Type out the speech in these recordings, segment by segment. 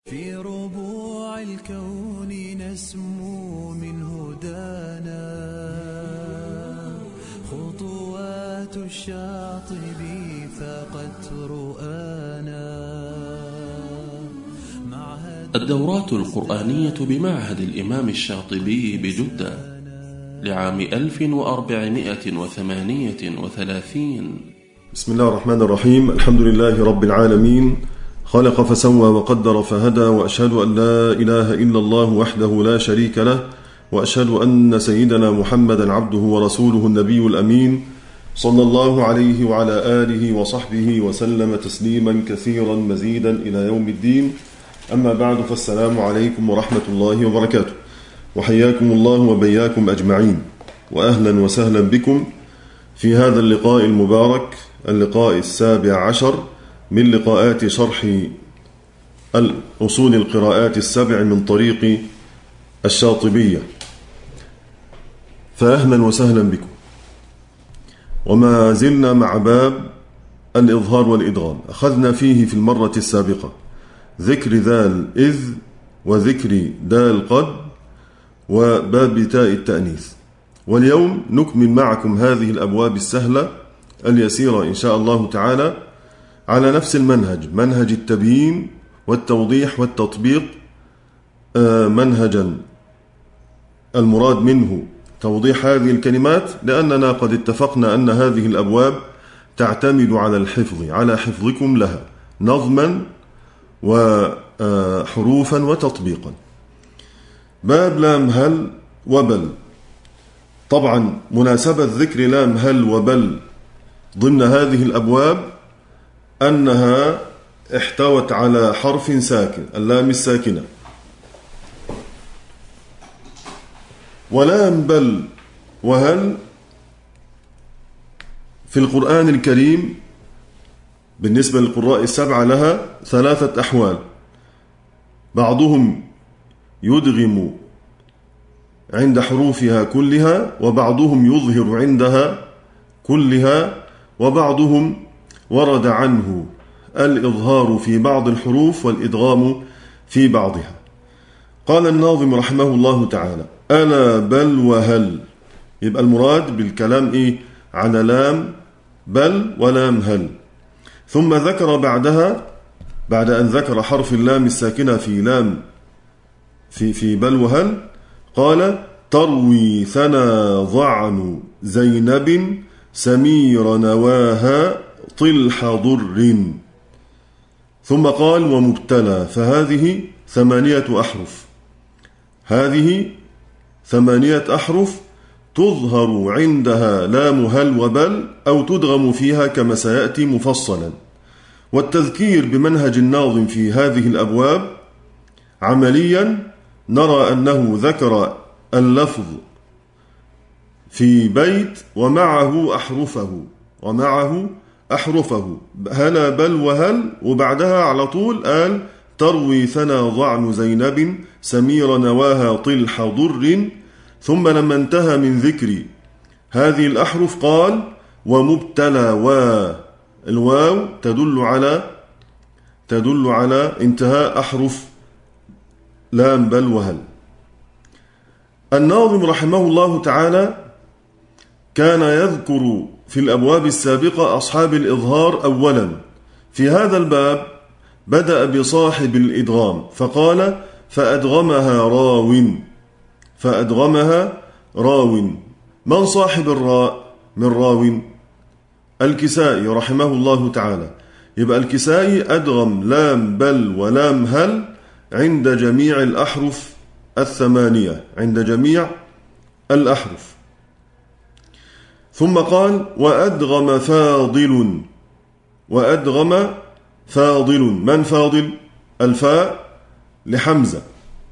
في ربوع الكون نسمو من هدانا خطوات الشاطبي فقد رؤانا. الدورات القرآنية بمعهد الإمام الشاطبي بجدة لعام 1438. بسم الله الرحمن الرحيم. الحمد لله رب العالمين، خلق فسوى وقدر فهدى، وأشهد أن لا إله إلا الله وحده لا شريك له، وأشهد أن سيدنا محمدا عبده ورسوله النبي الأمين، صلى الله عليه وعلى آله وصحبه وسلم تسليما كثيرا مزيدا إلى يوم الدين. أما بعد، فالسلام عليكم ورحمة الله وبركاته، وحياكم الله وبياكم أجمعين، وأهلا وسهلا بكم في هذا اللقاء المبارك، اللقاء 17 من لقاءات شرح أصول القراءات 7 من طريق الشاطبية. فأهلا وسهلا بكم. وما زلنا مع باب الإظهار والإدغام. أخذنا فيه في المرة السابقة ذكر ذال إذ وذكر دال قد وباب تاء التأنيث، واليوم نكمل معكم هذه الأبواب السهلة اليسيرة إن شاء الله تعالى على نفس المنهج، منهج التبيين والتوضيح والتطبيق، منهجا المراد منه توضيح هذه الكلمات، لأننا قد اتفقنا أن هذه الأبواب تعتمد على الحفظ، على حفظكم لها نظما وحروفا وتطبيقا. باب لام هل وبل. طبعا مناسبة ذكر لام هل وبل ضمن هذه الأبواب أنها احتوت على حرف ساكن، اللام الساكنة. ولام بل وهل في القرآن الكريم بالنسبة للقراء السبعة لها 3 أحوال. بعضهم يدغم عند حروفها كلها، وبعضهم يظهر عندها كلها، وبعضهم ورد عنه الإظهار في بعض الحروف والإدغام في بعضها. قال الناظم رحمه الله تعالى: ألا بل وهل. يبقى المراد بالكلام إيه؟ على لام بل ولام هل. ثم ذكر بعدها، بعد أن ذكر حرف اللام الساكنة في لام في بل وهل، قال: تروي ثنا ضعن زينب سمير نواها طلح ضر. ثم قال: ومبتلى. فهذه 8 أحرف. هذه 8 أحرف تظهر عندها لام هل وبل، أو تدغم فيها كما سيأتي مفصلا. والتذكير بمنهج الناظم في هذه الأبواب عمليا نرى أنه ذكر اللفظ في بيت ومعه أحرفه هلا بل وهل، وبعدها على طول قال: تروي ثنا ضعن زينب سمير نواها طلح ضر. ثم لما انتهى من ذكر هذه الأحرف قال: ومبتلى. والواو تدل على انتهاء أحرف لام بل وهل. الناظم رحمه الله تعالى كان يذكر في الأبواب السابقة أصحاب الإظهار أولا. في هذا الباب بدأ بصاحب الإدغام فقال: فأدغمها راو. من صاحب الراء من راو؟ الكسائي رحمه الله تعالى. يبقى الكسائي أدغم لام بل ولام هل عند جميع الأحرف 8، عند جميع الأحرف. ثم قال: وأدغم فاضل. من فاضل؟ الفاء لحمزة.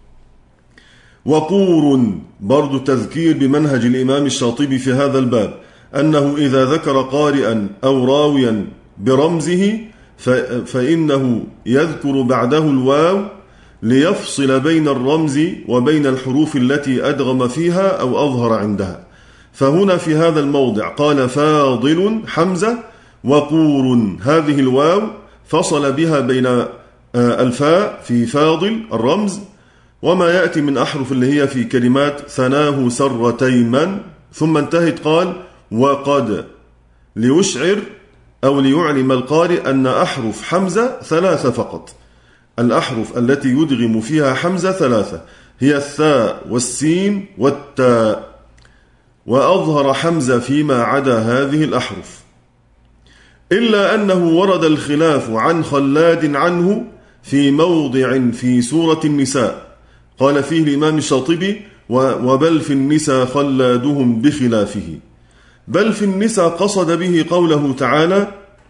وقور، برضو تذكير بمنهج الإمام الشاطبي في هذا الباب، أنه إذا ذكر قارئا أو راويا برمزه فإنه يذكر بعده الواو ليفصل بين الرمز وبين الحروف التي أدغم فيها أو أظهر عندها. فهنا في هذا الموضع قال: فاضل حمزة، وقور، هذه الواو فصل بها بين الفاء في فاضل الرمز، وما يأتي من أحرف اللي هي في كلمات ثناه سر تيما، ثم انتهت قال وقد، ليشعر أو ليعلم القارئ أن أحرف حمزة 3 فقط. الأحرف التي يدغم فيها حمزة 3 هي الثاء والسين والتاء، وأظهر حمزة فيما عدا هذه الأحرف، إلا أنه ورد الخلاف عن خلاد عنه في موضع في سورة النساء، قال فيه الإمام الشاطبي وبل في النساء خلادهم بخلافه. بل في النساء قصد به قوله تعالى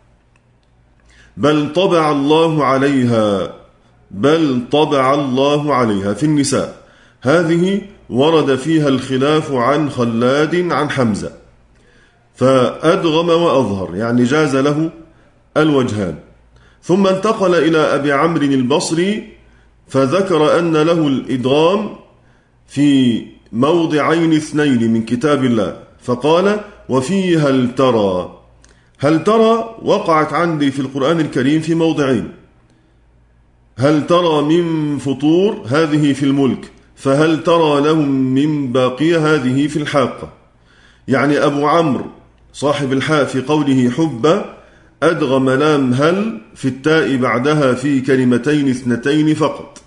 بل طبع الله عليها، بل طبع الله عليها في النساء، هذه ورد فيها الخلاف عن خلاد عن حمزة، فأدغم وأظهر، يعني جاز له الوجهان. ثم انتقل إلى أبي عمرو البصري فذكر أن له الإدغام في موضعين 2 من كتاب الله، فقال وفي هل ترى. هل ترى وقعت عندي في القرآن الكريم في موضعين، هل ترى من فطور هذه في الملك، فهل ترى لهم من باقية هذه في الحاقة. يعني أبو عمرو صاحب الحاء في قوله حب أدغم لام هل في التاء بعدها في كلمتين 2 فقط،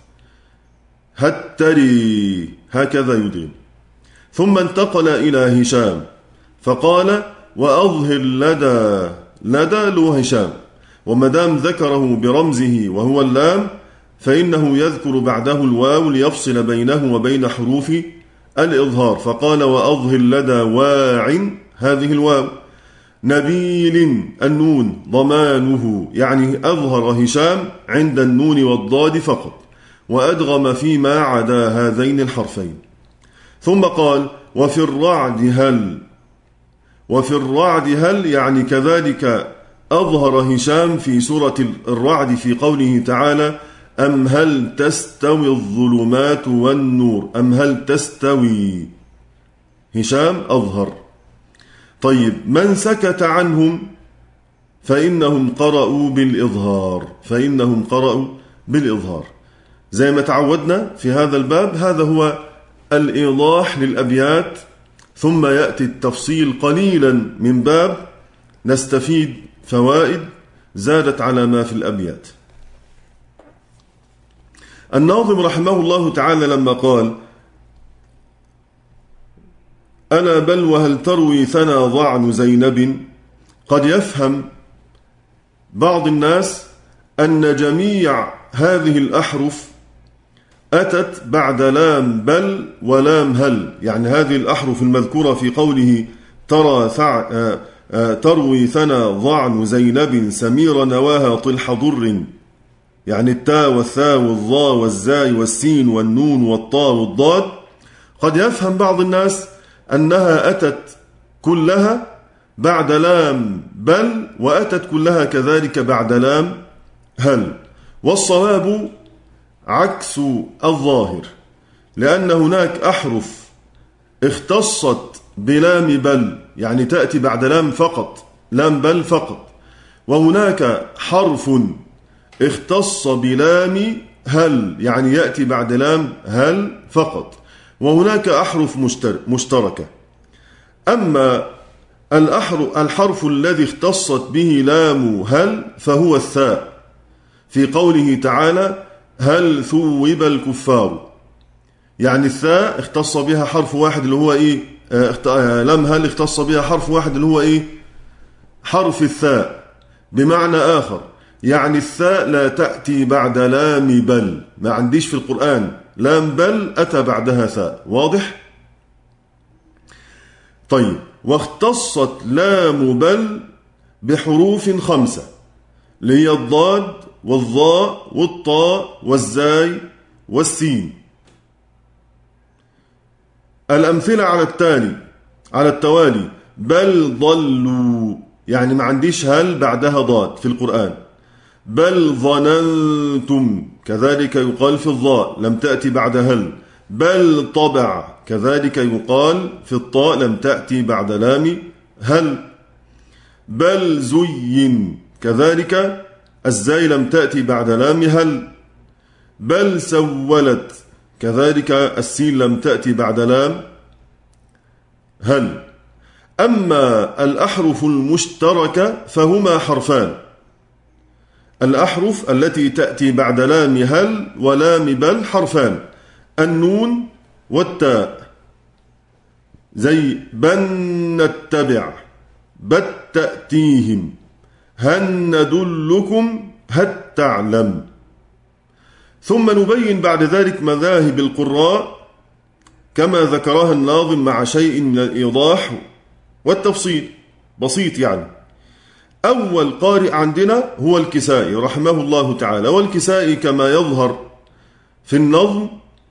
هتري، هكذا يدغم. ثم انتقل إلى هشام فقال وأظهر لدى، لدى له هشام، ومدام ذكره برمزه وهو اللام فإنه يذكر بعده الواو ليفصل بينه وبين حروف الإظهار، فقال وأظهر لدى واع، هذه الواو، نبيل النون ضمانه، يعني أظهر هشام عند النون والضاد فقط، وأدغم فيما عدا هذين الحرفين. ثم قال وفي الرعد هل، وفي الرعد هل، يعني كذلك أظهر هشام في سورة الرعد في قوله تعالى أم هل تستوي الظلمات والنور، أم هل تستوي، هشام أظهر. طيب من سكت عنهم فإنهم قرأوا بالإظهار، فإنهم قرأوا بالإظهار. زي ما تعودنا في هذا الباب، هذا هو الإيضاح للأبيات، ثم يأتي التفصيل قليلا من باب نستفيد فوائد زادت على ما في الأبيات. الناظم رحمه الله تعالى لما قال ألا بل وهل تروي ثنى ضعن زينب، قد يفهم بعض الناس أن جميع هذه الأحرف أتت بعد لام بل ولام هل، يعني هذه الأحرف المذكورة في قوله تروي ثنى ضعن زينب سمير نواها طلح ضر، يعني التاء والثاء والظاء والزاي والسين والنون والطاء والضاد، قد يفهم بعض الناس أنها أتت كلها بعد لام بل، وأتت كلها كذلك بعد لام هل، والصواب عكس الظاهر، لأن هناك أحرف اختصت بلام بل، يعني تأتي بعد لام فقط، لام بل فقط، وهناك حرف اختص بلام هل، يعني يأتي بعد لام هل فقط، وهناك أحرف مشتركة. أما الحرف الذي اختصت به لام هل فهو الثاء، في قوله تعالى هل ثوب الكفار، يعني الثاء اختص بها حرف واحد اللي هو ايه، لام هل اختص بها حرف واحد اللي هو ايه، حرف الثاء. بمعنى آخر يعني الثاء لا تأتي بعد لام بل، ما عنديش في القرآن لام بل أتى بعدها ثاء، واضح؟ طيب واختصت لام بل بحروف 5 اللي هي الضاد والظاء والطاء والزاي والسين. الأمثلة على التوالي بل ضلوا، يعني ما عنديش هل بعدها ضاد في القرآن. بل ظننتم كذلك يقال في الظاء لم تأتي بعد هل. بل طبع كذلك يقال في الطاء لم تأتي بعد لام هل. بل زين كذلك الزاي لم تأتي بعد لام هل. بل سولت كذلك السين لم تأتي بعد لام هل. أما الأحرف المشتركة فهما حرفان. الأحرف التي تأتي بعد لام هل ولام بل حرفان: النون والتاء، زي بن نتبع، بت تأتيهم، هل ندلكم، هل تعلم. ثم نبين بعد ذلك مذاهب القراء كما ذكرها الناظم مع شيء من الإيضاح والتفصيل بسيط يعني. أول قارئ عندنا هو الكسائي رحمه الله تعالى، والكسائي كما يظهر في النظم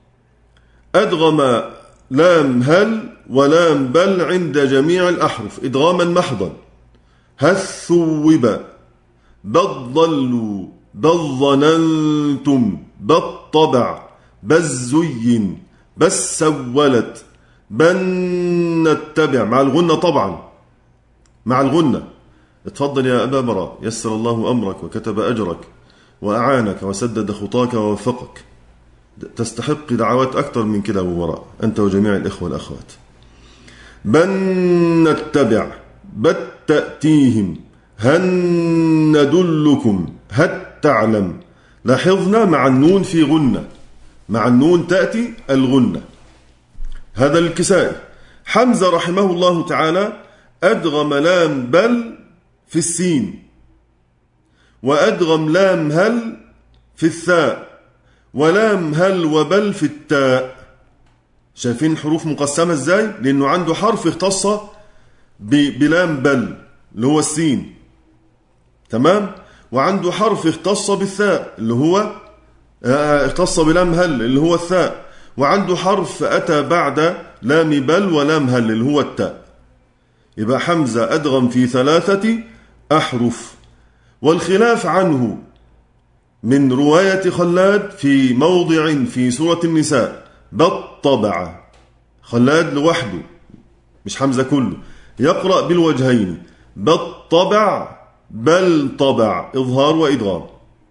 أدغم لام هل ولام بل عند جميع الأحرف إدغاما محضا: هل ثوب، بل ضلوا، بل ظننتم، بل طبع، بل زين، بل سولت، بل نتبع، مع الغنة طبعا، مع الغنة. اتفضل يا أبا براء، يسر الله أمرك وكتب أجرك وأعانك وسدد خطاك ووفقك. تستحق دعوات أكثر من كده أبو براء، أنت وجميع الإخوة والأخوات. بل نتبع، بل تأتيهم، هل ندلكم، هل تعلم. لاحظنا مع النون في غنة، مع النون تأتي الغنة. هذا الكسائي. حمزة رحمه الله تعالى أدغم لام بل في السين، وأدغم لام هل في الثاء، ولام هل وبل في التاء. شايفين حروف مقسمة ازاي؟ لأنه عنده حرف اختص بلام بل اللي هو السين، تمام؟ وعنده حرف اختص بالثاء اللي هو اختص بلام هل اللي هو الثاء، وعنده حرف أتى بعد لام بل ولام هل اللي هو التاء. يبقى حمزة أدغم في 3 أحرف. والخلاف عنه من رواية خلاد في موضع في سورة النساء: بالطبع. خلاد لوحده مش حمزة كله يقرأ بالوجهين: بالطبع، بل طبع، إظهار وإدغام.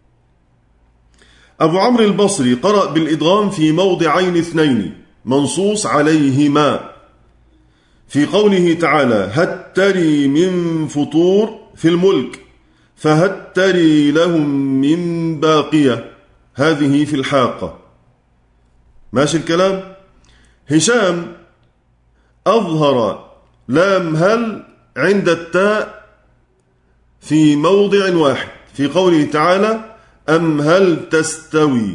أبو عمرو البصري قرأ بالإدغام في موضعين 2 منصوص عليهما، في قوله تعالى: هل تري من فطور في الملك، فهل تري لهم من باقية، هذه في الحاقة. ماشي الكلام؟ هشام أظهر لام هل عند التاء في موضع واحد، في قوله تعالى: أم هل تستوي،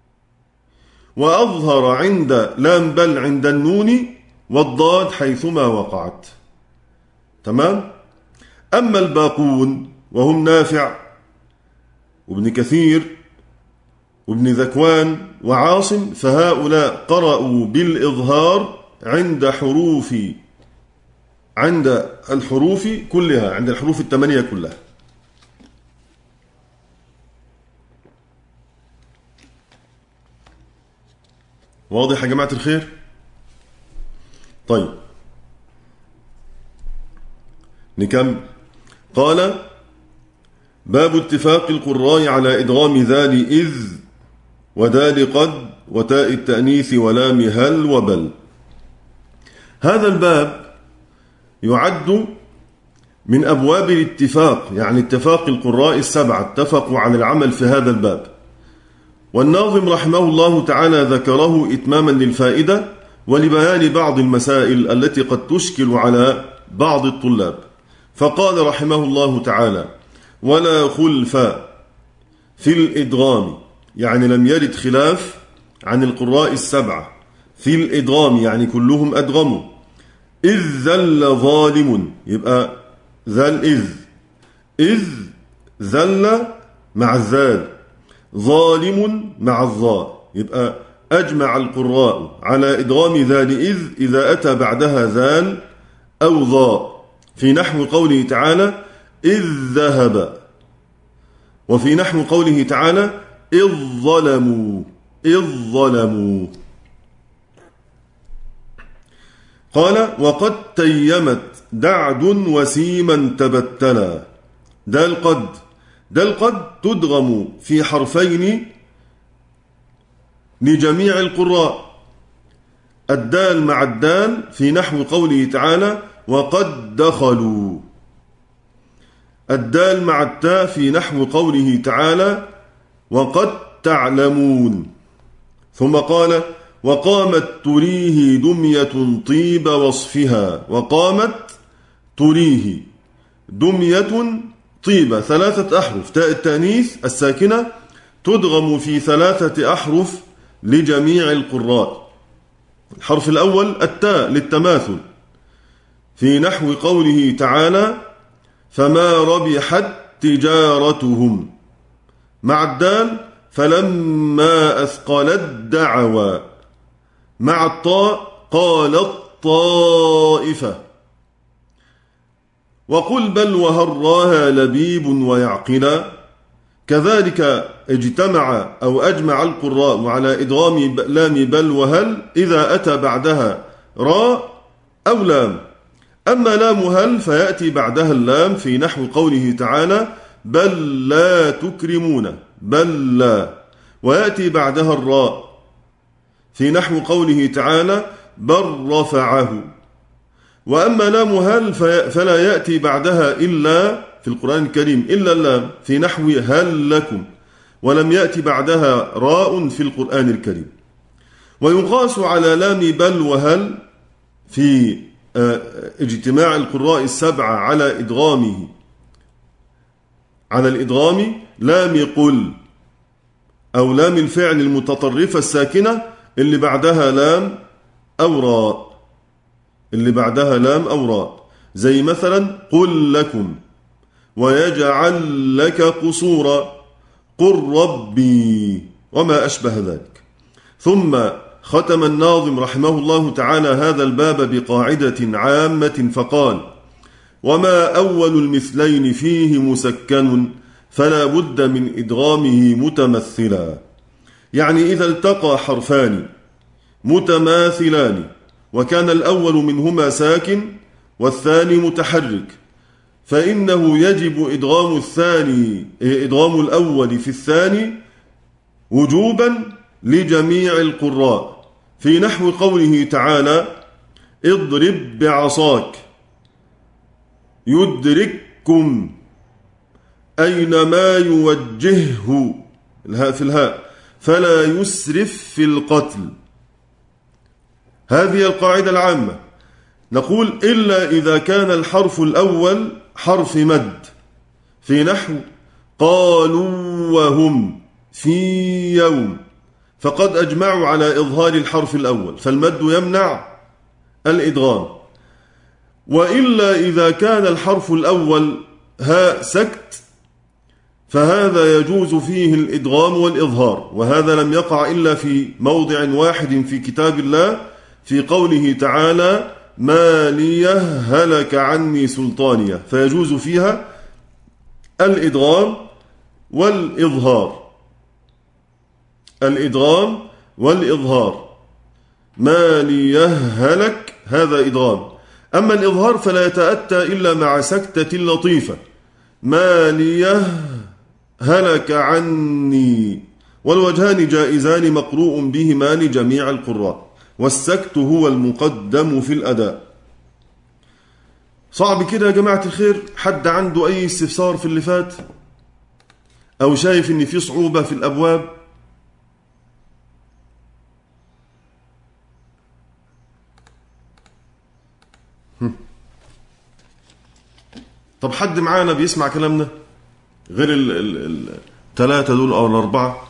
وأظهر عند لام بل عند النون والضاد حيثما وقعت. تمام؟ أما الباقون وهم نافع وابن كثير وابن ذكوان وعاصم فهؤلاء قرأوا بالإظهار عند الحروف كلها، عند الحروف 8 كلها. واضح يا جماعة الخير؟ طيب نكمل. قال: باب اتفاق القراء على إدغام ذال إذ ودال قد وتاء التأنيث ولام هل وبل. هذا الباب يعد من أبواب الاتفاق، يعني اتفاق القراء 7 اتفقوا على العمل في هذا الباب. والناظم رحمه الله تعالى ذكره إتماما للفائدة ولبيان بعض المسائل التي قد تشكل على بعض الطلاب. فقال رحمه الله تعالى: ولا خلف في الإدغام، يعني لم يرد خلاف عن القراء 7 في الإدغام، يعني كلهم أدغموا. إذ ذل ظالم، يبقى ذل إذ ذل مع الذال، ظالم مع الظاء، يبقى أجمع القراء على إدغام ذال إذ إذا أتى بعدها ذال أو ظاء، في نحو قوله تعالى: إذ ذهب، وفي نحو قوله تعالى: إذ ظلموا. قال: وقد تيمت دعد وسيما تبتلا. دال قد دال قد تدغم في حرفين لجميع القراء، الدال مع الدال في نحو قوله تعالى وقد دخلوا، الدال مع التاء في نحو قوله تعالى وقد تعلمون. ثم قال وقامت تريه دمية طيب وصفها، وقامت تريه دمية طيب، 3 أحرف، تاء التأنيث الساكنة تدغم في 3 أحرف لجميع القراء. الحرف الأول التاء للتماثل في نحو قوله تعالى فما ربحت تجارتهم، مع الدال فلما أثقلت دعوا، مع الطاء قالت طائفة. وقل بل وهراها لبيب ويعقلا، كذلك اجتمع أو أجمع القراء على إدغام لام بل وهل إذا أتى بعدها راء أو لام. أما لام هل فيأتي بعدها اللام في نحو قوله تعالى بل لا تكرمون، بل لا، ويأتي بعدها الراء في نحو قوله تعالى بل رفعه. وأما لام هل فلا يأتي بعدها إلا في القرآن الكريم إلا اللام في نحو هل لكم، ولم يأتي بعدها راء في القرآن الكريم. ويقاس على لام بل وهل في اجتماع القراء السبعة على إدغامه، على الإدغام لام قل أو لام الفعل المتطرفة الساكنة اللي بعدها لام أو راء، اللي بعدها لام أو راء، زي مثلا قل لكم ويجعل لك قصورا قل ربي وما أشبه ذلك. ثم ختم الناظم رحمه الله تعالى هذا الباب بقاعدة عامة فقال وما أول المثلين فيه مسكن فلا بد من إدغامه متمثلا. يعني إذا التقى حرفان متماثلان وكان الأول منهما ساكن والثاني متحرك، فإنه يجب إدغام الأول في الثاني وجوبا لجميع القراء، في نحو قوله تعالى اضرب بعصاك يدرككم أينما يوجهه، الهاء في الهاء، فلا يسرف في القتل. هذه القاعدة العامة. نقول إلا إذا كان الحرف الأول حرف مد في نحو قالوا وهم في يوم، فقد أجمعوا على إظهار الحرف الأول فالمد يمنع الإدغام. وإلا إذا كان الحرف الأول هاء سكت فهذا يجوز فيه الإدغام والإظهار، وهذا لم يقع إلا في موضع واحد في كتاب الله في قوله تعالى ما لي هلك عني سلطانية، فيجوز فيها الإدغام والإظهار، الإدغام والإظهار. ما لي هلك هذا إدغام، أما الإظهار فلا يتأتى إلا مع سكتة لطيفة، ما لي هلك عني، والوجهان جائزان مقروء بهما لجميع القراء، والسكت هو المقدم في الأداء. صعب كده يا جماعة الخير؟ حد عنده أي استفسار في اللي فات أو شايف إن في صعوبة في الأبواب؟ طب حد معانا بيسمع كلامنا غير الثلاثة دول أو الأربعة؟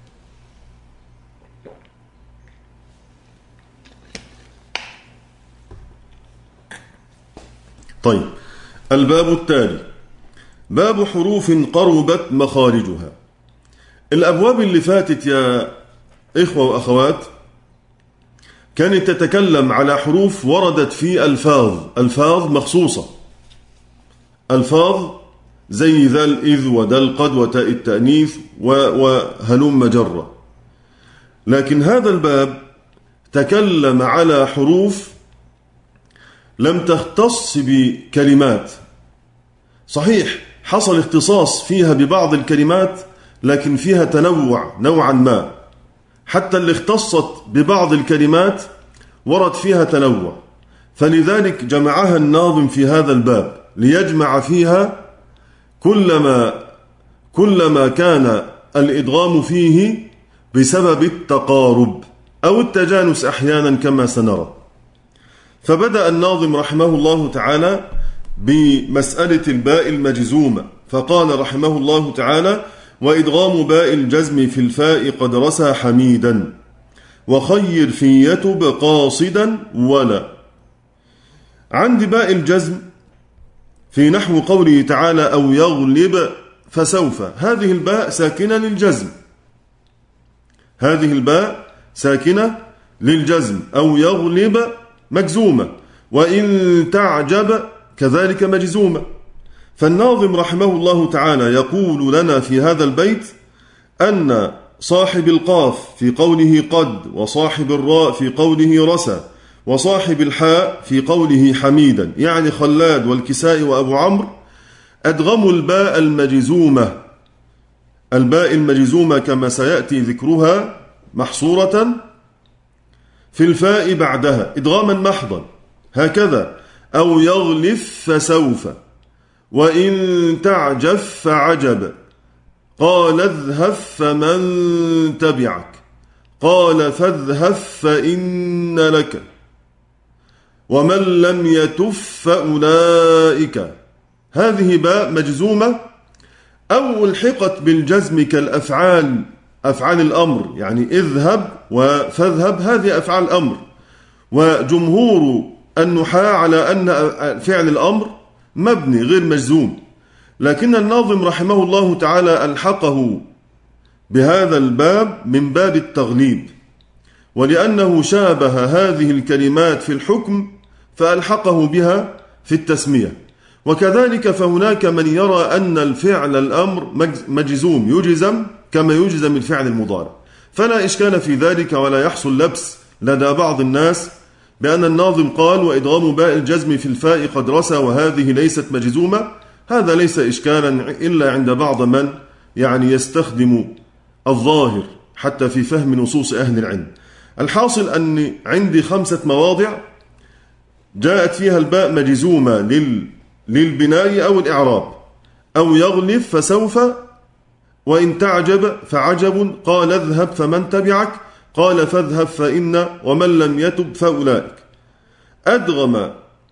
طيب، الباب التالي باب حروف قربت مخارجها. الأبواب اللي فاتت يا إخوة وأخوات كانت تتكلم على حروف وردت في ألفاظ مخصوصة، ألفاظ زي ذا الإذ وذا القد وتاء التأنيث وهلم جرة. لكن هذا الباب تكلم على حروف لم تختص بكلمات. صحيح حصل اختصاص فيها ببعض الكلمات لكن فيها تنوع نوعا ما، حتى اللي اختصت ببعض الكلمات ورد فيها تنوع، فلذلك جمعها الناظم في هذا الباب ليجمع فيها كلما كان الإدغام فيه بسبب التقارب أو التجانس أحيانا كما سنرى. فبدأ الناظم رحمه الله تعالى بمسألة الباء المجزومة، فقال رحمه الله تعالى: وإدغام باء الجزم في الفاء قد رسى حميدا، وخير في يتب قاصدا ولا. عند باء الجزم في نحو قوله تعالى: أو يغلب فسوف، هذه الباء ساكنة للجزم، هذه الباء ساكنة للجزم. أو يغلب مجزومة، وإن تعجب كذلك مجزومة. فالناظم رحمه الله تعالى يقول لنا في هذا البيت أن صاحب القاف في قوله قد، وصاحب الراء في قوله رسى، وصاحب الحاء في قوله حميدا، يعني خلاد والكسائي وأبو عمرو، أدغموا الباء المجزومة، الباء المجزومة كما سيأتي ذكرها محصورة في الفاء بعدها إدغاما محضا، هكذا: أو يغلف فسوف، وإن تعجب فعجب، قال اذهب فمن تبعك، قال فاذهب فإن لك، ومن لم يتف فأولئك. هذه باء مجزومة أو الحقت بالجزم كالأفعال، أفعال الأمر، يعني اذهب وفاذهب، هذه أفعال الأمر. وجمهور النحاة على أن فعل الأمر مبني غير مجزوم، لكن الناظم رحمه الله تعالى ألحقه بهذا الباب من باب التغليب، ولأنه شابه هذه الكلمات في الحكم فألحقه بها في التسمية. وكذلك فهناك من يرى أن الفعل الأمر مجزوم، يجزم كما يجزم الفعل المضارع، فلا إشكال في ذلك، ولا يحصل لبس لدى بعض الناس بأن الناظم قال: وإدغام باء الجزم في الفاء قد رسى وهذه ليست مجزومة. هذا ليس إشكالا إلا عند بعض من يعني يستخدم الظاهر حتى في فهم نصوص أهل العلم. الحاصل أن عندي 5 مواضع جاءت فيها الباء مجزومة للبناء أو الإعراب: أو يغلف فسوف، وإن تعجب فعجب، قال اذهب فمن تبعك، قال فاذهب فإن، ومن لم يتب فأولئك. أدغم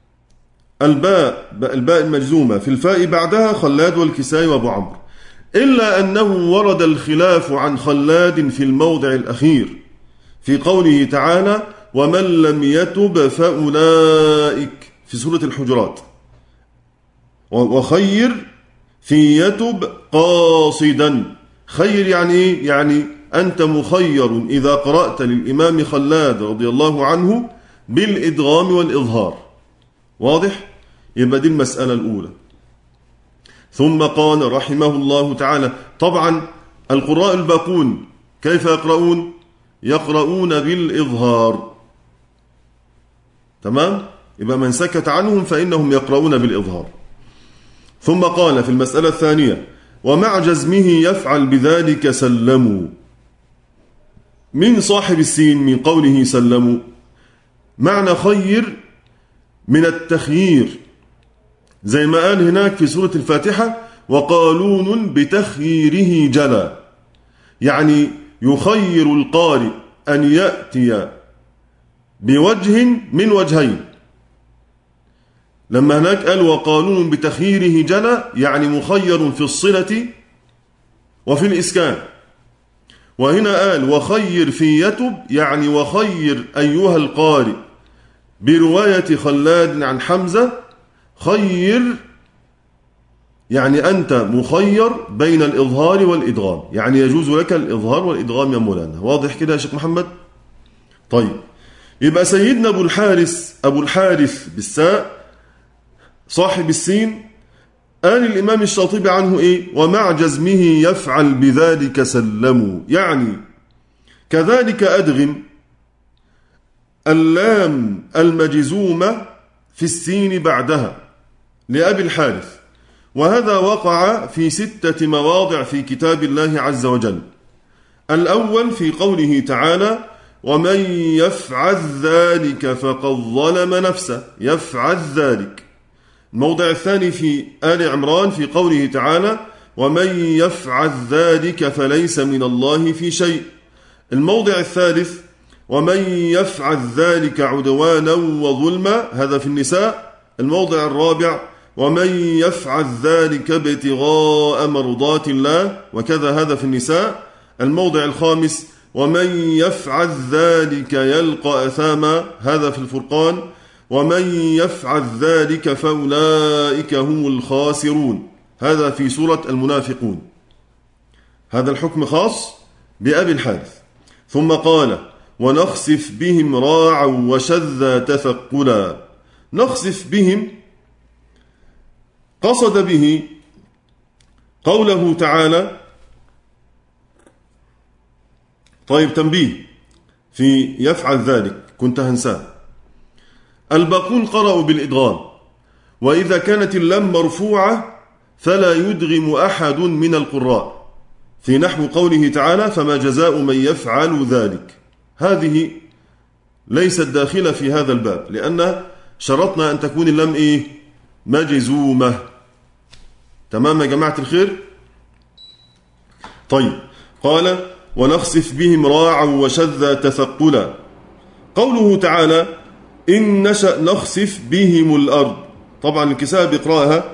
الباء المجزومة في الفاء بعدها خلاد والكسائي وأبو عمرو، إلا أنه ورد الخلاف عن خلاد في الموضع الأخير في قوله تعالى: ومن لم يتب فأولئك في سورة الحجرات. وخير في يتب قاصدا، خير يعني إيه؟ يعني أنت مخير إذا قرأت للإمام خلاد رضي الله عنه بالإدغام والإظهار. واضح؟ يبقى دي المسألة الأولى. ثم قال رحمه الله تعالى: طبعا القراء الباقون كيف يقرؤون؟ يقرؤون بالإظهار، تمام؟ يبقى من سكت عنهم فإنهم يقرؤون بالإظهار. ثم قال في المسألة الثانية: ومع جزمه يفعل بذلك سلموا. من صاحب السين من قوله سلموا، معنى خير من التخيير، زي ما قال هناك في سورة الفاتحة: وقالون بتخييره جلا، يعني يخير القارئ أن يأتي بوجه من وجهين. لما هناك قال وقالون بتخييره جلا، يعني مخير في الصلة وفي الإسكان. وهنا قال وخير في يتب، يعني وخير أيها القارئ برواية خلاد عن حمزة، خير يعني أنت مخير بين الإظهار والإدغام، يعني يجوز لك الإظهار والإدغام يا مولانا. واضح كده يا شيخ محمد؟ طيب، يبقى سيدنا أبو الحارث بالساء صاحب السين قال الإمام الشاطبي عنه إيه؟ ومع جزمه يفعل بذلك سلموا، يعني كذلك أدغم اللام المجزومة في السين بعدها لأبي الحارث، وهذا وقع في 6 مواضع في كتاب الله عز وجل. الأول في قوله تعالى: ومن يفعل ذلك فقد ظلم نفسه، يفعل ذلك. الموضع الثاني في آل عمران في قوله تعالى: ومن يفعل ذلك فليس من الله في شيء. الموضع الثالث: ومن يفعل ذلك عدوانا وظلما، هذا في النساء. الموضع الرابع: ومن يفعل ذلك ابتغاء مرضات الله، وكذا هذا في النساء. الموضع الخامس: ومن يفعل ذلك يلقى أثاما، هذا في الفرقان. ومن يفعل ذلك فأولئك هم الخاسرون، هذا في سورة المنافقون. هذا الحكم خاص بأبي الحارث. ثم قال: ونخسف بهم راعا وشذا تثقلا. نخسف بهم قصد به قوله تعالى. طيب، تنبيه في يفعل ذلك كنت هنساه. الباقون قرأوا بالإدغام، وإذا كانت اللام مرفوعة فلا يدغم أحد من القراء، في نحو قوله تعالى: فما جزاء من يفعل ذلك. هذه ليست داخلة في هذا الباب، لأن شرطنا أن تكون اللام مجزومة. تمام يا جماعة الخير؟ طيب، قال: ونخسف بهم راعا وشذا تثقلا. قوله تعالى: إن نشأ نخسف بهم الأرض. طبعا الكساء بيقرأها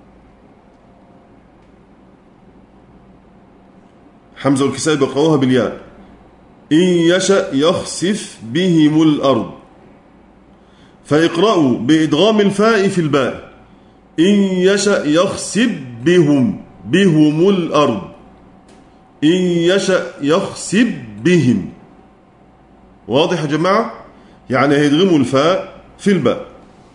حمزة والكساء بيقرأوها بالياء. إن يشأ يخسف بهم الأرض، فيقرأوا بإدغام الفاء في الباء. إن يشأ يخسف بهم الأرض. إن يشأ يخسف بهم. واضح يا جماعة؟ يعني هيدغموا الفاء في الباء.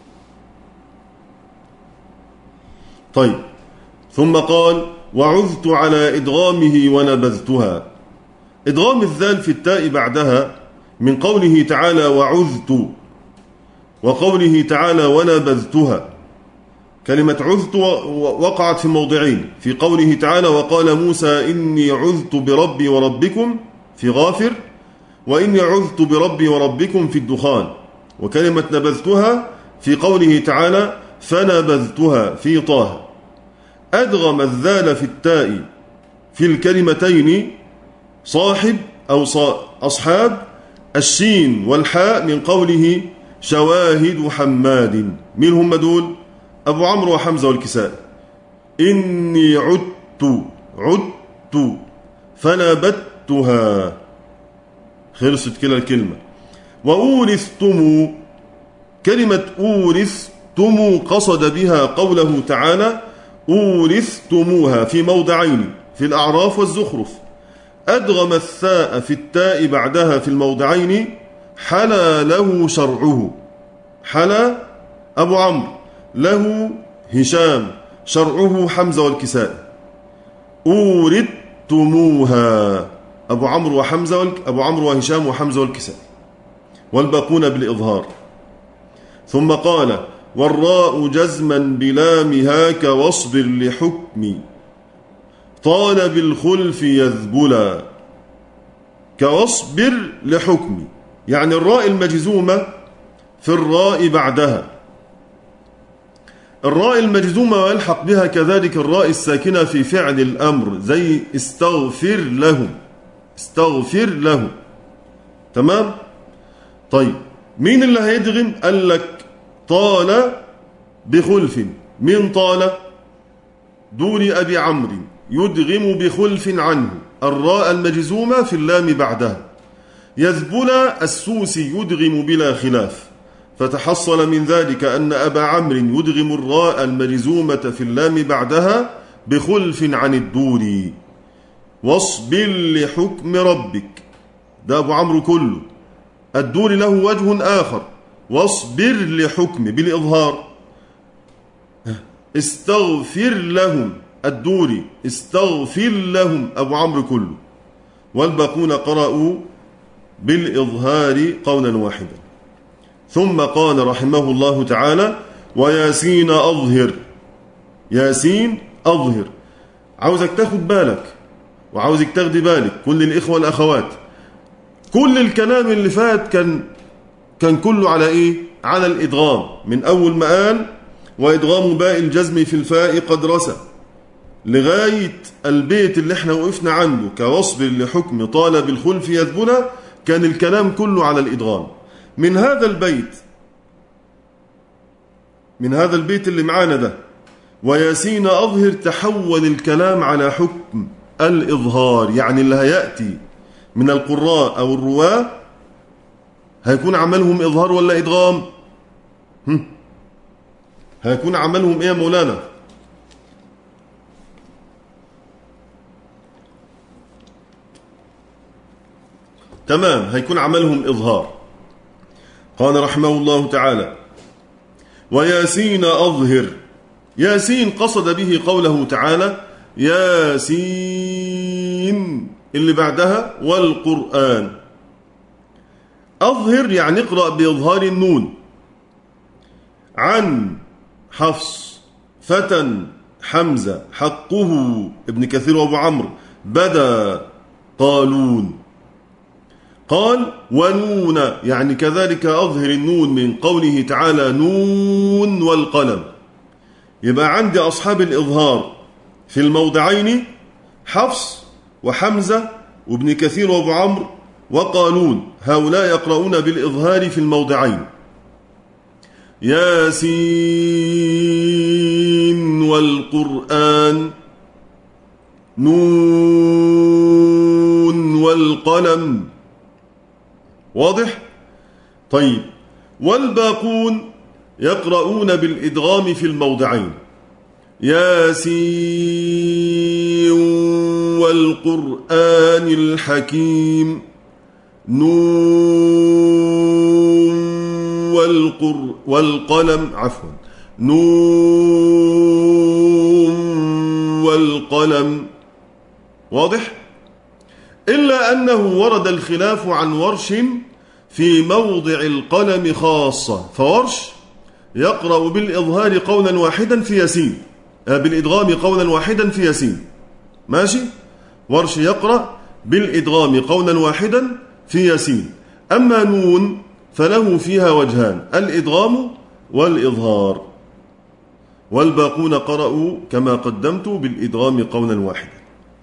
طيب، ثم قال: وعذت على إدغامه ونبذتها. إدغام الذال في التاء بعدها من قوله تعالى: وعذت، وقوله تعالى: ونبذتها. كلمة عذت وقعت في موضعين، في قوله تعالى: وقال موسى إني عذت بربي وربكم في غافر، وإني عذت بربي وربكم في الدخان. وكلمة نبذتها في قوله تعالى: فنبذتها في طه. أدغم الذال في التاء في الكلمتين صاحب أو أصحاب الشين والحاء من قوله: شواهد حماد. من هم دول؟ أبو عمرو وحمزة والكساء. إني عدت فنبتها، خلصت كلا الكلمة. وأورثتم، كلمة أورثتم قصد بها قوله تعالى: أورثتموها، في موضعين، في الأعراف والزخرف. أدغم الثاء في التاء بعدها في الموضعين. حلا له شرعه، حلا أبو عمرو، له هشام، شرعه حمزة والكساء. أورثتموها أبو عمرو وحمزة، أبو عمرو وهشام وحمزة والكساء، والباقون بالإظهار. ثم قال: والراء جزما بلامها كواصبر لحكمي طال بالخلف يذبلا. كواصبر لحكمي، يعني الراء المجزومة في الراء بعدها. الراء المجزومة ويلحق بها كذلك الراء الساكنة في فعل الأمر، زي استغفر لهم، استغفر له. تمام؟ طيب، مين اللي هيدغم؟ قال لك طال بخلف. من طال؟ دون أبي عمرو، يدغم بخلف عنه الراء المجزومة في اللام بعدها. يذبل السوسي يدغم بلا خلاف، فتحصل من ذلك أن أبا عمرو يدغم الراء المجزومة في اللام بعدها بخلف عن الدوري. واصبر لحكم ربك، ده أبو عمرو كله. الدوري له وجه آخر، واصبر لحكم بالإظهار. استغفر لهم، الدوري استغفر لهم، أبو عمرو كله. والباقون قرأوا بالإظهار قولا واحدا. ثم قال رحمه الله تعالى: وياسين أظهر. ياسين أظهر. عاوزك تاخد بالك وعاوزك تاخدي بالك كل الإخوة والأخوات، كل الكلام اللي فات كان كله على إيه؟ على الإدغام، من أول ما قال وإدغام باء الجزم في الفاء قد رسى لغاية البيت اللي احنا وقفنا عنده كواصبر لحكم طالب الخلف يذبنا، كان الكلام كله على الإدغام. من هذا البيت اللي معانا ده وياسين أظهر تحول الكلام على حكم الإظهار، يعني اللي هيأتي من القراء أو الرواة هيكون عملهم إظهار ولا إدغام؟ هيكون عملهم إيه يا مولانا؟ تمام، هيكون عملهم إظهار. قال رحمه الله تعالى وياسين أظهر. ياسين قصد به قوله تعالى ياسين اللي بعدها والقرآن. أظهر يعني اقرأ بإظهار النون. عن حفص فتى حمزة حقه ابن كثير وابو عمرو بدا قالون. قال ونون يعني كذلك أظهر النون من قوله تعالى نون والقلم. يبقى عندي أصحاب الإظهار في الموضعين حفص وحمزة وابن كثير وابو عمرو وقالون، هؤلاء يقرؤون بالإظهار في الموضعين. ياسين والقرآن نون والقلم. واضح؟ طيب، والباقون يقرؤون بالإدغام في الموضعين ياسين والقرآن الحكيم نون والقلم نون والقلم. واضح؟ إلا أنه ورد الخلاف عن ورش في موضع القلم خاصة، فورش يقرأ بالإظهار قولا واحدا في ياسين، بالإدغام قولا واحدا في ياسين. ماشي؟ ورش يقرأ بالإدغام قولا واحدا في ياسين. أما نون فله فيها وجهان، الإدغام والإظهار. والباقون قرأوا كما قدمت بالإدغام قولا واحدا.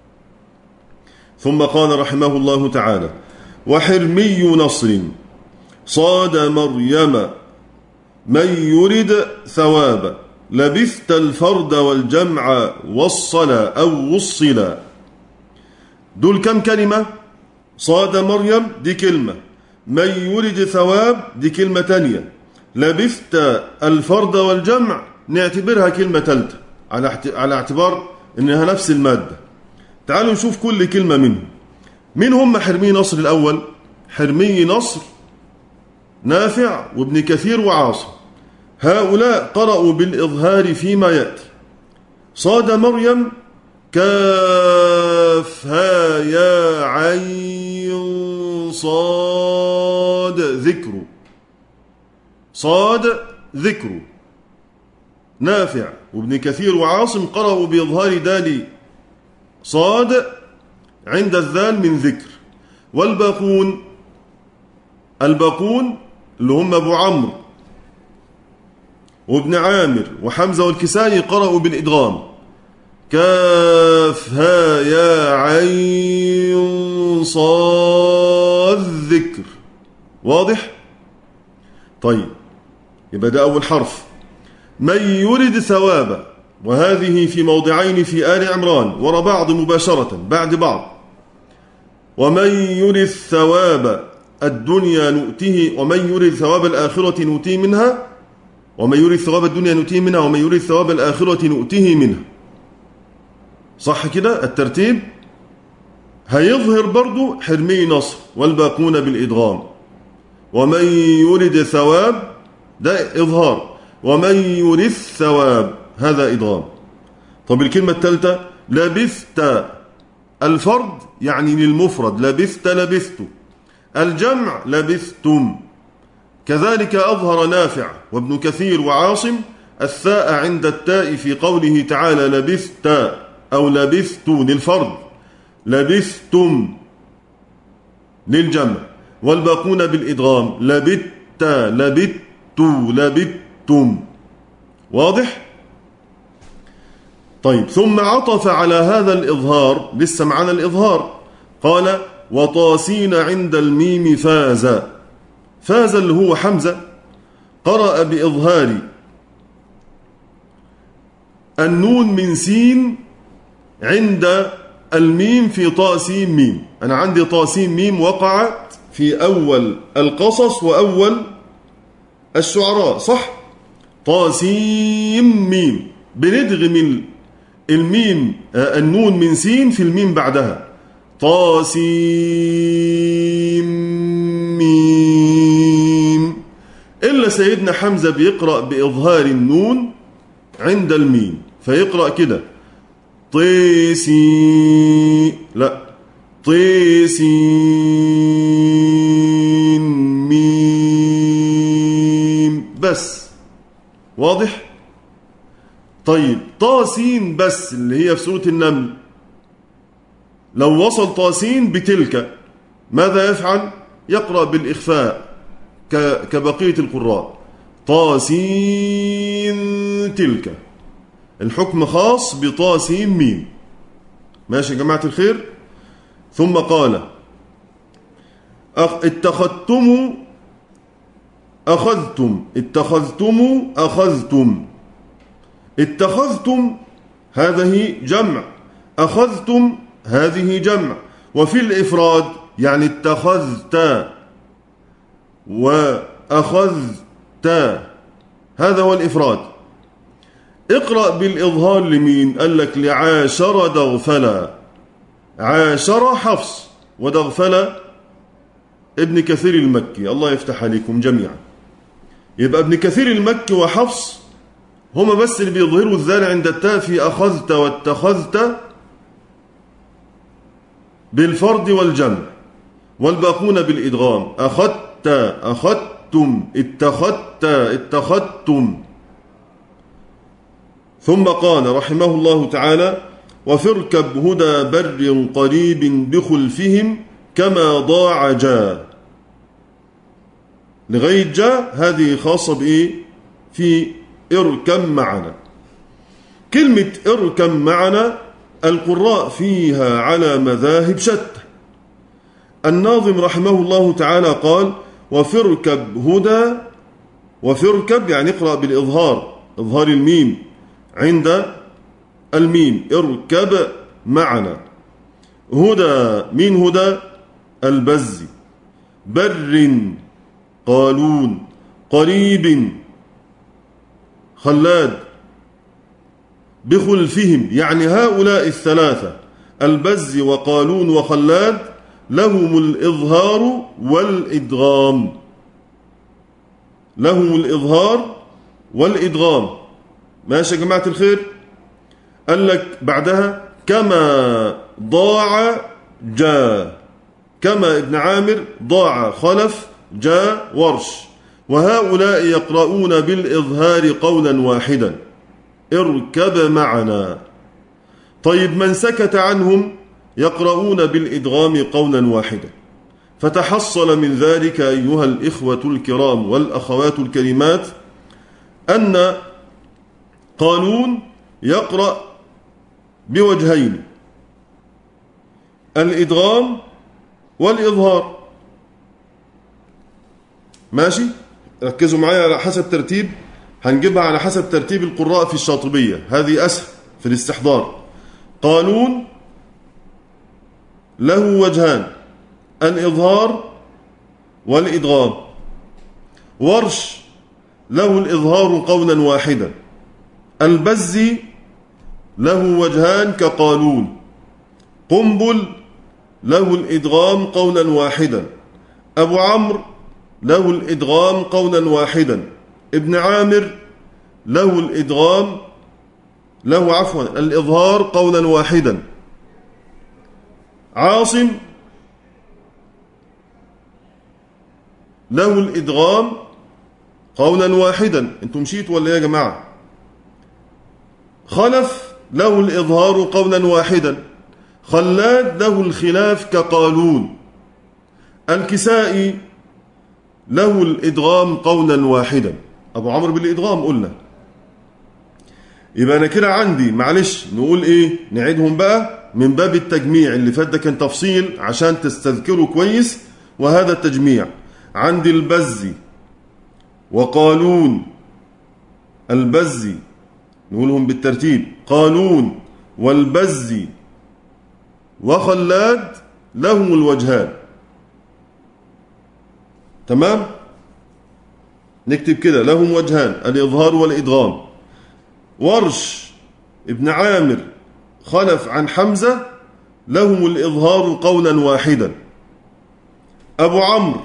ثم قال رحمه الله تعالى وحرمي نصر صاد مريم من يرد ثواب لبثت الفرد والجمع والصلا أو والصلا. دول كم كلمة؟ صاد مريم دي كلمة، من يرد ثواب دي كلمة تانية، لبثت الفرد والجمع نعتبرها كلمة ثالثة على اعتبار انها نفس المادة. تعالوا نشوف كل كلمة منهم. مين هم حرمي نصر الأول؟ حرمي نصر نافع وابن كثير وعاصم، هؤلاء قرأوا بالإظهار فيما يأتي. صاد مريم كاف ها يا عين صاد ذكر، صاد ذكر. نافع وابن كثير وعاصم قرأوا بإظهار دال صاد عند الذال من ذكر. والباقون اللي هم أبو عمرو وابن عامر وحمزة والكسائي قرأوا بالإدغام كاف ها يا عين صاد ذكر. واضح؟ طيب، يبقى ده أول حرف. من يرد ثواب، وهذه في موضعين في آل عمران وراء بعض مباشرة بعد بعض. ومن يرد ثواب الدنيا نؤتيه ومن يرد ثواب الآخرة نؤتيه منها، ومن يرد ثواب الدنيا نؤتيه منها ومن يرد ثواب الآخرة نؤتيه منها. صح كده الترتيب؟ هيظهر برضو حرمي نصر والباقون بالإدغام. ومن يرد ثواب ده إظهار، ومن يرد ثواب هذا إدغام. طب الكلمة الثالثة لبثت الفرد يعني للمفرد لبثت، الجمع لبثتم. كذلك أظهر نافع وابن كثير وعاصم الثاء عند التاء في قوله تعالى لبثت أو لبثت للفرد، لبثتم للجمع، والباقون بالإدغام لبثت لبثت لبثتم. واضح؟ طيب، ثم عطف على هذا الإظهار، لسه معنا الإظهار، قال وطاسين عند الميم فاز. فاز اللي هو حمزة قرأ بإظهار النون من سين عند الميم في طاسين ميم. أنا عندي طاسين ميم وقعت في أول القصص وأول الشعراء، صح؟ طاسين ميم، بندغم الميم النون من سين في الميم بعدها، طاسين ميم. إلا سيدنا حمزة بيقرأ بإظهار النون عند الميم، فيقرأ كده طيسين، لا طيسين ميم بس. واضح؟ طيب، طاسين بس اللي هي في سورة النمل، لو وصل طاسين بتلك ماذا يفعل؟ يقرأ بالإخفاء كبقية القراء، طاسين تلك. الحكم خاص بطاسين ميم. ماشي يا جماعة الخير؟ ثم قال اتخذتم أخذتم، اتخذتم أخذتم. اتخذتم هذه جمع، أخذتم هذه جمع. وفي الإفراد يعني اتخذت وأخذت، هذا هو الإفراد. اقرأ بالإظهار لمين؟ قال لك لعاشر دغفلا. عاشر حفص، ودغفلا ابن كثير المكي. الله يفتح عليكم جميعا. يبقى ابن كثير المكي وحفص هما بس اللي بيظهروا الذال عند التاء في أخذت واتخذت بالفرد والجمع، والباقون بالإدغام، أخذت أخذتم، اتخذت اتخذتم. ثم قال رحمه الله تعالى وفركب هدى بر قريب بخلفهم كما ضاع جاء. لغاية جاء هذه خاصة بإيه؟ في اركب معنا. كلمة اركب معنا القراء فيها على مذاهب شتى. الناظم رحمه الله تعالى قال وفركب هدى، وفركب يعني اقرأ بالإظهار، إظهار الميم عند الميم، اركب معنا. هدى، مين هدى؟ البزي. بر قالون، قريب خلاد، بخلفهم يعني هؤلاء الثلاثة البزي وقالون وخلاد لهم الإظهار والإدغام، لهم الإظهار والإدغام. ماشي يا جماعة الخير؟ قال لك بعدها كما ضاع جاء، كما ابن عامر ضاع خلف جاء ورش، وهؤلاء يقرؤون بالإظهار قولا واحدا، اركب معنا. طيب من سكت عنهم يقرؤون بالإدغام قولا واحدا. فتحصل من ذلك أيها الإخوة الكرام والأخوات الكريمات أن قالون يقرأ بوجهين، الإدغام والإظهار. ماشي؟ ركزوا معايا على حسب ترتيب، هنجيبها على حسب ترتيب القراء في الشاطبية، هذه أسهل في الاستحضار. قالون له وجهان، الإظهار والإدغام. ورش له الإظهار قولا واحدا. البزي له وجهان كقالون. قنبل له الإدغام قولا واحدا. أبو عمرو له الإدغام قولا واحدا. ابن عامر له الإدغام الإظهار قولا واحدا. عاصم له الإدغام قولا واحدا. انتم مشيتوا ولا يا جماعة؟ خلف له الإظهار قولا واحدا، خلاد له الخلاف كقالون، الكسائي له الإدغام قولا واحدا. أبو عمرو بالإدغام قلنا. يبقى أنا كده عندي، معلش نقول إيه، نعيدهم بقى من باب التجميع. اللي فات ده كان تفصيل عشان تستذكروا كويس، وهذا التجميع. عندي البزي وقالون، البزي نقولهم بالترتيب، قالون والبزي وخلاد لهم الوجهان. تمام؟ نكتب كده لهم وجهان، الإظهار والإدغام. ورش ابن عامر خلف عن حمزة لهم الإظهار قولا واحدا. أبو عمرو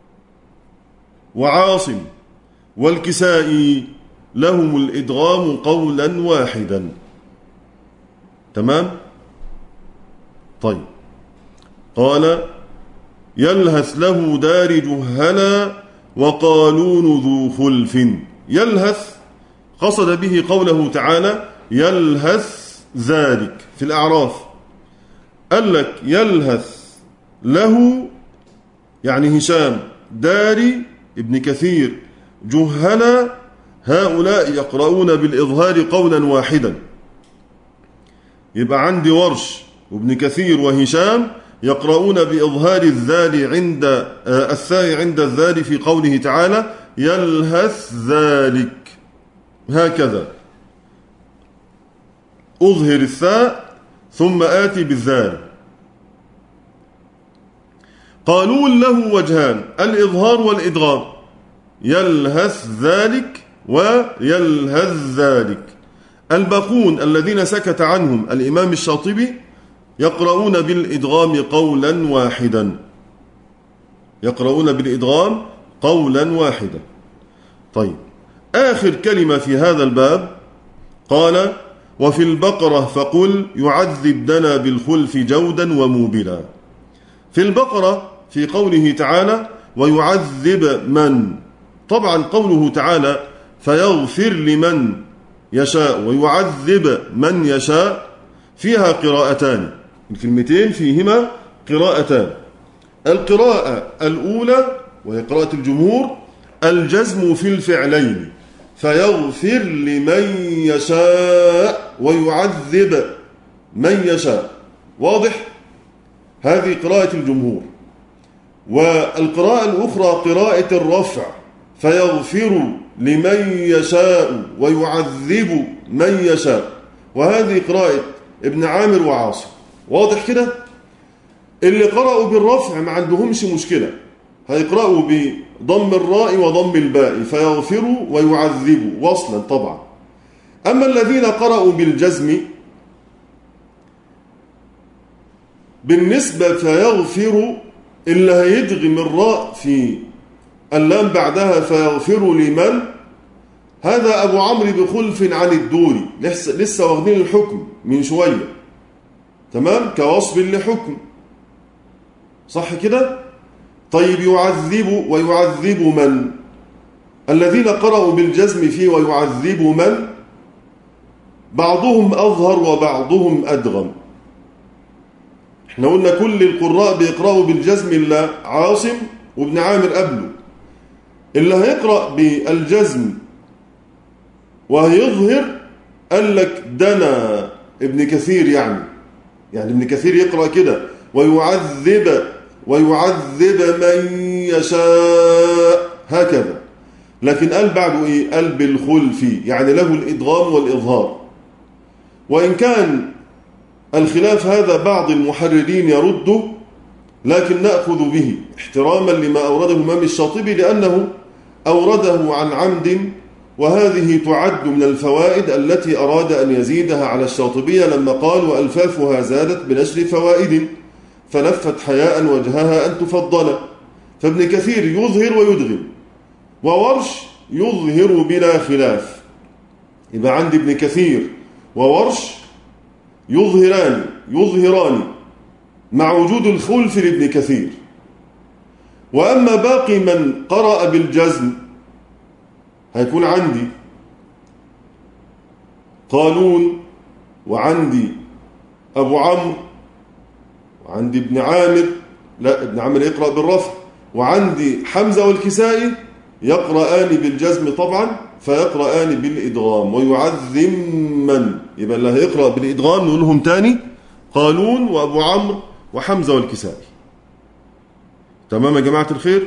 وعاصم والكسائي لهم الإدغام قولا واحدا. تمام؟ طيب. قال يلهث له دار جهلا وقالون ذو خلف. يلهث قصد به قوله تعالى يلهث ذلك في الأعراف. قال لك يلهث له يعني هشام، داري ابن كثير، جهلا، هؤلاء يقرؤون بالإظهار قولا واحدا. يبقى عندي ورش وابن كثير وهشام يقرؤون بإظهار الذال عند الثاء عند الذال في قوله تعالى يلهث ذلك، هكذا أظهر الثاء ثم آتي بالذال. قالون له وجهان، الإظهار والإدغام، يلهث ذلك ويلهث ذلك. الباقون الذين سكت عنهم الإمام الشاطبي يقرؤون بالإدغام قولا واحدا، يقرؤون بالإدغام قولا واحدا. طيب، آخر كلمة في هذا الباب قال وفي البقرة فقل يعذب دنا بالخلف جودا وموبلا. في البقرة في قوله تعالى ويعذب من، طبعا قوله تعالى فيغفر لمن يشاء ويعذب من يشاء فيها قراءتان، الكلمتين فيهما قراءتان. القراءة الأولى وهي قراءة الجمهور الجزم في الفعلين، فيغفر لمن يشاء ويعذب من يشاء، واضح؟ هذه قراءة الجمهور. والقراءة الأخرى قراءة الرفع، فيغفر لمن يشاء ويعذب من يشاء، وهذه قراءة ابن عامر وعاصم، واضح كده؟ اللي قرأوا بالرفع ما عندهمش مشكلة، هيقرأوا بضم الراء وضم الباء، فيغفروا ويعذبوا وصلا طبعا. أما الذين قرأوا بالجزم بالنسبة فيغفر اللي هيدغم الراء في اللام بعدها فيغفر لمن، هذا أبو عمرو بخلف عن الدوري، لسه واخدين الحكم من شوية، تمام، كوصف لحكم، صح كده؟ طيب يعذب ويعذب من، الذين قرأوا بالجزم فيه ويعذب من بعضهم أظهر وبعضهم أدغم. احنا قلنا كل القراء بيقرأوا بالجزم إلا عاصم وابن عامر قبله. اللي هيقرأ بالجزم وهيظهر قال لك دنا ابن كثير، يعني ابن كثير يقرأ كده ويعذب من يشاء هكذا، لكن قال بعده ايه؟ قال بالخلف، يعني له الإدغام والإظهار. وإن كان الخلاف هذا بعض المحررين يرده، لكن نأخذ به احتراما لما أورده الإمام الشاطبي، لأنه أورده عن عمد، وهذه تعد من الفوائد التي أراد أن يزيدها على الشاطبية لما قال وألفافها زادت بنشر فوائد فلفت حياء وجهها أن تفضل. فابن كثير يظهر ويدغم، وورش يظهر بلا خلاف. يبقى عندي ابن كثير وورش يظهران مع وجود الخلف لابن كثير. وأما باقي من قرأ بالجزم هيكون عندي قالون، وعندي أبو عمرو، وعندي ابن عامر، لا ابن عامر يقرأ بالرفع، وعندي حمزة والكسائي يقرآن بالجزم طبعا، فيقرآن بالإدغام. ويعذم من، يبقى اللي هيقرأ بالإدغام نقولهم تاني قالون وأبو عمرو وحمزة والكسائي. تمام يا جماعة الخير؟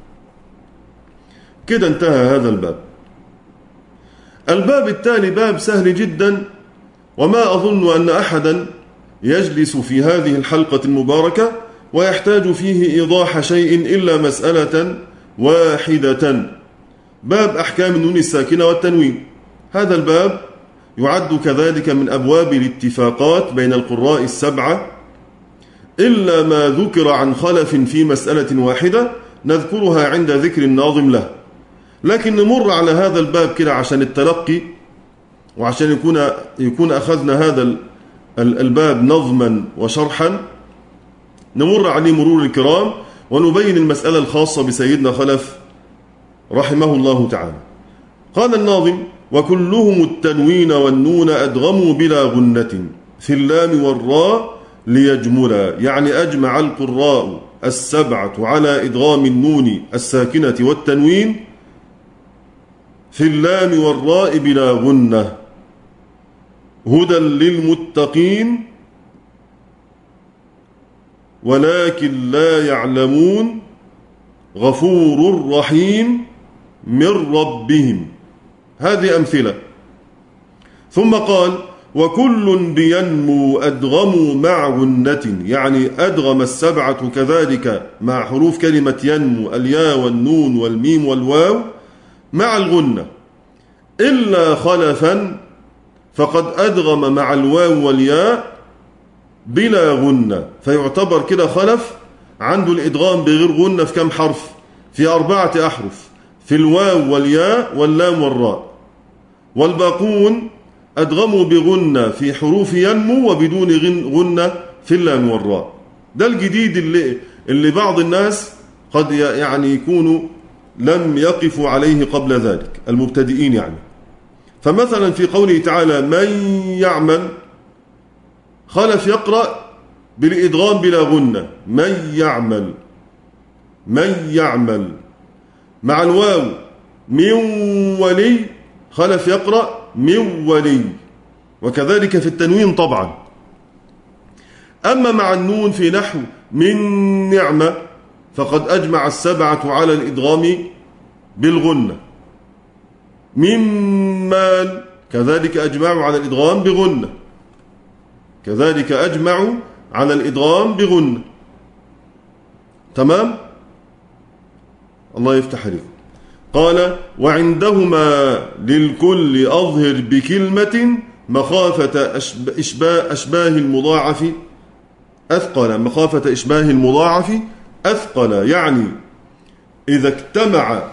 كده انتهى هذا الباب. الباب التالي باب سهل جدا، وما أظن أن أحدا يجلس في هذه الحلقة المباركة ويحتاج فيه إيضاح شيء إلا مسألة واحدة، باب أحكام النون الساكنة والتنوين. هذا الباب يعد كذلك من أبواب الاتفاقات بين القراء السبعة، إلا ما ذكر عن خلف في مسألة واحدة نذكرها عند ذكر الناظم له. لكن نمر على هذا الباب كده عشان التلقي، وعشان يكون أخذنا هذا الباب نظما وشرحا، نمر عليه مرور الكرام ونبين المسألة الخاصة بسيدنا خلف رحمه الله تعالى. قال الناظم: وكلهم التنوين والنون أدغموا بلا غنة في اللام والراء ليجملا، يعني أجمع القراء السبعة على إدغام النون الساكنة والتنوين في اللام والراء بلا غنة. هدى للمتقين ولكن لا يعلمون غفور رحيم من ربهم. هذه أمثلة. ثم قال: وكل بينمو أدغموا مع غنة، يعني أدغم السبعة كذلك مع حروف كلمة ينمو، الياء والنون والميم والواو مع الغنة، إلا خلفا فقد أدغم مع الواو والياء بلا غنة، فيعتبر كده خلف عنده الإدغام بغير غنة في كم حرف؟ في 4 أحرف، في الواو والياء واللام والراء. والباقون أدغموا بغنة في حروف ينمو وبدون غنة في اللام والراء. ده الجديد اللي بعض الناس قد يعني يكونوا لم يقفوا عليه قبل ذلك، المبتدئين يعني. فمثلا في قوله تعالى: من يعمل، خلف يقرأ بالإدغام بلا غنة، من يعمل، من يعمل. مع الواو من ولي، خلف يقرأ من ولي، وكذلك في التنوين طبعا. أما مع النون في نحو من نعمة فقد أجمع السبعة على الإدغام بالغنة. من مال كذلك أجمعوا على الإدغام بغنة، كذلك أجمعوا على الإدغام بغنة. تمام؟ الله يفتح عليكم. قال: وعندهما للكل أظهر بكلمة مخافة إشباه المضاعف أثقل، مخافة إشباه المضاعف أثقل، يعني إذا اجتمع.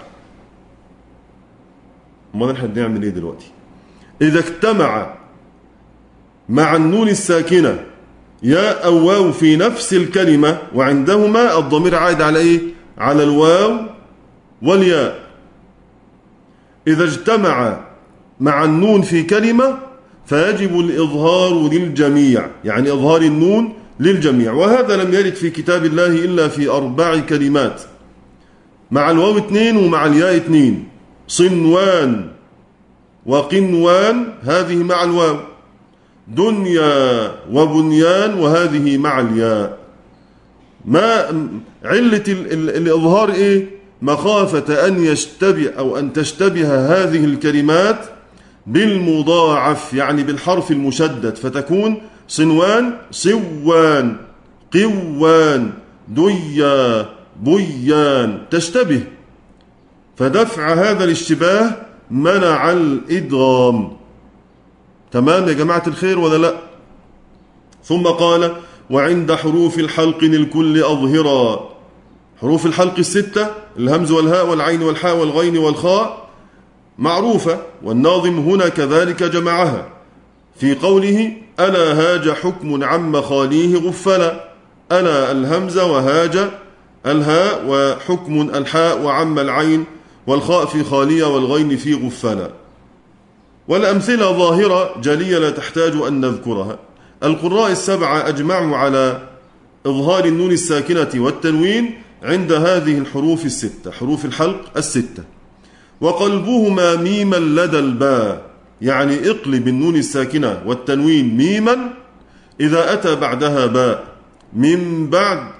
ما نحن نعمل إيه دلوقتي؟ إذا اجتمع مع النون الساكنة ياء أو واو في نفس الكلمة، وعندهما الضمير عائد على إيه؟ على الواو والياء. إذا اجتمع مع النون في كلمة فيجب الإظهار للجميع، يعني إظهار النون للجميع. وهذا لم يرد في كتاب الله إلا في 4 كلمات، مع الواو 2 ومع الياء 2. صنوان وقنوان هذه مع الواو، دنيا وبنيان وهذه مع الياء. ما علة الإظهار إيه؟ مخافة أن يشتبه أو أن تشتبه هذه الكلمات بالمضاعف، يعني بالحرف المشدد، فتكون صنوان صوان، قوان، ديا بيان، تشتبه. فدفع هذا الاشتباه منع الإدغام. تمام يا جماعة الخير ولا لا؟ ثم قال: وعند حروف الحلق للكل أظهرا. حروف الحلق 6، الهمز والهاء والعين والحاء والغين والخاء، معروفة، والناظم هنا كذلك جمعها في قوله: ألا هاج حكم عم خاليه غفلا. ألا الهمز وهاج الهاء، وحكم الحاء، وعم العين والخاء في خالية والغين في غفلا. والأمثلة ظاهرة جلية لا تحتاج أن نذكرها. القراء السبعة أجمعوا على إظهار النون الساكنة والتنوين عند هذه الحروف الستة، حروف الحلق الستة. وقلبهما ميما لدى الباء، يعني اقلب النون الساكنة والتنوين ميما إذا أتى بعدها باء، من بعد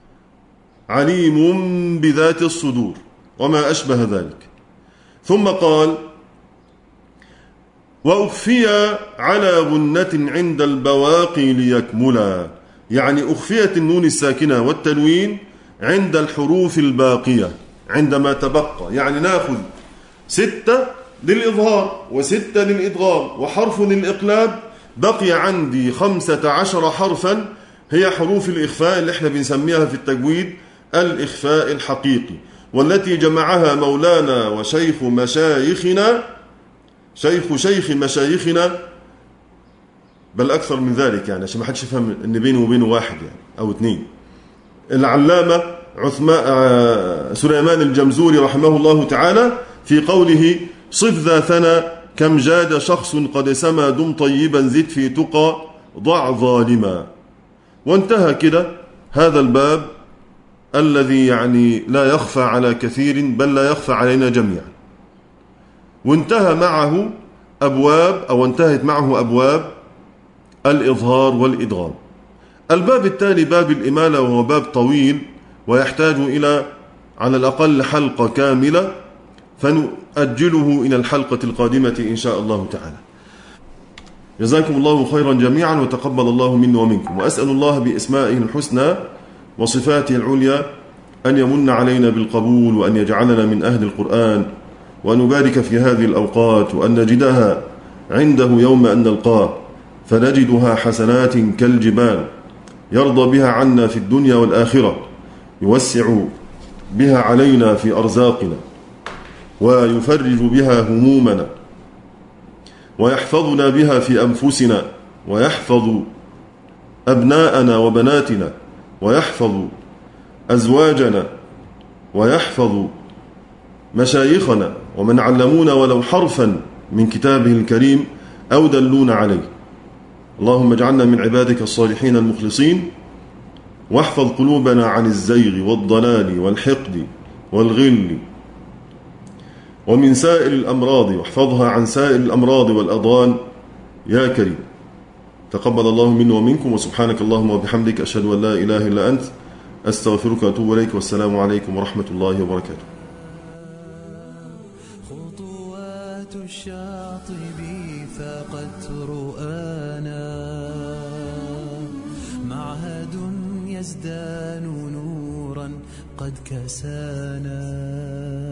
عليم بذات الصدور وما أشبه ذلك. ثم قال وأخفي على غنة عند البواقي ليكملا، يعني أخفيت النون الساكنة والتنوين عند الحروف الباقية عندما تبقى، يعني ناخذ 6 للإظهار و6 للإدغام وحرف للإقلاب، بقي عندي 15 حرفا هي حروف الإخفاء اللي احنا بنسميها في التجويد الإخفاء الحقيقي، والتي جمعها مولانا وشيخ مشايخنا، شيخ مشايخنا، بل أكثر من ذلك، يعني عشان ما حدش يفهم إن بينه وبينه واحد يعني أو 2. العلامة سليمان الجمزوري رحمه الله تعالى في قوله صف ذا ثنى كم جاد شخص قد سما دم طيبا زد في تقى ضع ظالما. وانتهى كده هذا الباب الذي يعني لا يخفى على كثير بل لا يخفى علينا جميعا، وانتهى معه أبواب أو انتهت معه أبواب الإظهار والإدغام. الباب التالي باب الإمالة، وهو باب طويل ويحتاج إلى على الأقل حلقة كاملة، فنؤجله إلى الحلقة القادمة إن شاء الله تعالى. جزاكم الله خيرا جميعا وتقبل الله منا ومنكم، وأسأل الله بأسمائه الحسنى وصفاته العليا أن يمن علينا بالقبول، وأن يجعلنا من أهل القرآن، وأن نبارك في هذه الأوقات، وأن نجدها عنده يوم أن نلقاه فنجدها حسنات كالجبال، يرضى بها عنا في الدنيا والآخرة، يوسع بها علينا في أرزاقنا، ويفرج بها همومنا، ويحفظنا بها في أنفسنا، ويحفظ أبناءنا وبناتنا، ويحفظ أزواجنا، ويحفظ مشايخنا ومن علمونا ولو حرفا من كتابه الكريم أو دلونا عليه. اللهم اجعلنا من عبادك الصالحين المخلصين، واحفظ قلوبنا عن الزيغ والضلال والحقد والغل ومن سائر الأمراض، واحفظها عن سائر الأمراض والأضران يا كريم. تقبل الله منا ومنكم، وسبحانك اللهم وبحمدك أشهد أن لا إله إلا أنت أستغفرك وأتوب إليك، والسلام عليكم ورحمة الله وبركاته. خطوات الشاطب فقد رؤانا، معهد يزدان نورا قد كسانا.